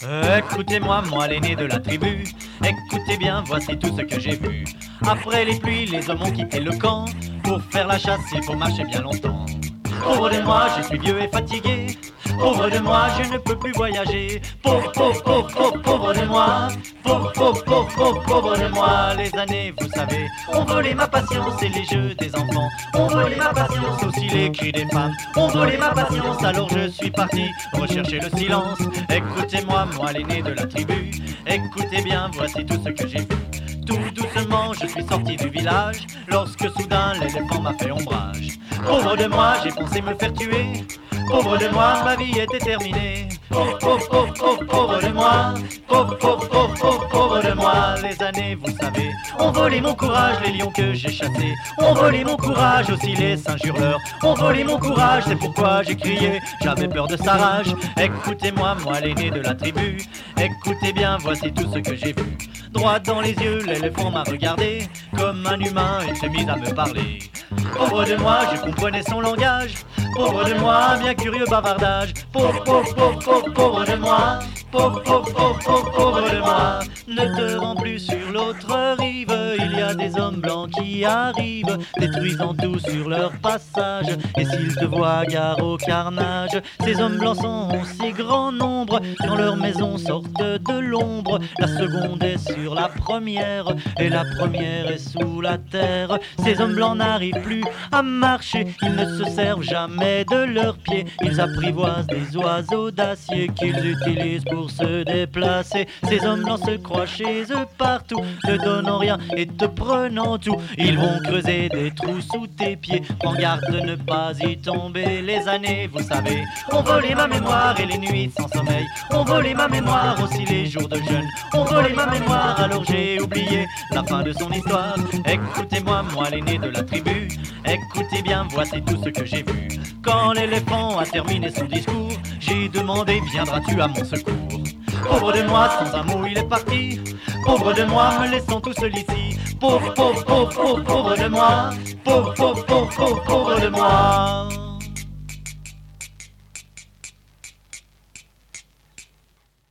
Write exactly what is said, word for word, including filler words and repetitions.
Écoutez-moi, moi l'aîné de la tribu, écoutez bien, voici tout ce que j'ai vu. Après les pluies, les hommes ont quitté le camp. Pour faire la chasse, il faut marcher bien longtemps. Pauvre de moi, je suis vieux et fatigué. Pauvre de moi, je ne peux plus voyager. Pauvre, pauvre, pauvre, pauvre, pauvre de moi. Pauvre, pauvre, pauvre, pauvre, pauvre de moi. Les années, vous savez, ont volé ma patience et les jeux des enfants. Ont volé ma patience, aussi les cris des femmes. Ont volé ma patience, alors je suis parti rechercher le silence. Écoutez-moi, moi l'aîné de la tribu. Écoutez bien, voici tout ce que j'ai vu. Tout doucement, je suis sorti du village lorsque soudain l'éléphant m'a fait ombrage. Pauvre de moi, j'ai pensé me faire tuer. Pauvre de moi, ma vie était terminée. Pauvre, pauvre, pauvre, pauvre, pauvre de moi. Pauvre, pauvre, pauvre, pauvre, pauvre de moi. Les années, vous savez, ont volé mon courage, les lions que j'ai chassés. Ont volé mon courage, aussi les singes hurleurs. Ont volé mon courage, c'est pourquoi j'ai crié. J'avais peur de sa rage. Écoutez-moi, moi l'aîné de la tribu. Écoutez bien, voici tout ce que j'ai vu. Droit dans les yeux, l'éléphant m'a regardé comme un humain et s'est mis à me parler. Pauvre de moi, je comprenais son langage. Pauvre de moi, bien curieux bavardage. Pauvre, pauvre, pauvre, pauvre, pauvre de moi. Pauvre, pauvre, pauvre, pauvre, pauvre de moi. Ne te rends plus sur l'autre rive. Il y a des hommes blancs qui arrivent, détruisant tout sur leur passage. Et s'ils te voient, gare au carnage. Ces hommes blancs sont en si grand nombre, quand leurs maisons sortent de l'ombre. La seconde est sur la première, et la première est sous la terre. Ces hommes blancs n'arrivent plus à marcher, ils ne se servent jamais de leurs pieds. Ils apprivoisent des oiseaux d'acier qu'ils utilisent pour se déplacer. Ces hommes blancs se croient chez eux partout, te donnant rien et te prenant tout. Ils vont creuser des trous sous tes pieds, prends garde de ne pas y tomber. Les années, vous savez, ont volé ma mémoire et les nuits sans sommeil. Ont volé ma mémoire, aussi les jours de jeûne. Ont volé ma mémoire, alors j'ai oublié la fin de son histoire. Écoutez-moi, moi l'aîné de la tribu. Écoutez bien, voici tout ce que j'ai vu. Quand l'éléphant a terminé son discours, j'ai demandé, viendras-tu à mon secours? Pauvre de moi, sans un mot il est parti. Pauvre de moi, me laissant tout seul ici. Pauvre, pauvre, pauvre, pauvre, pauvre de moi. Pauvre, pauvre, pauvre, pauvre, pauvre de moi.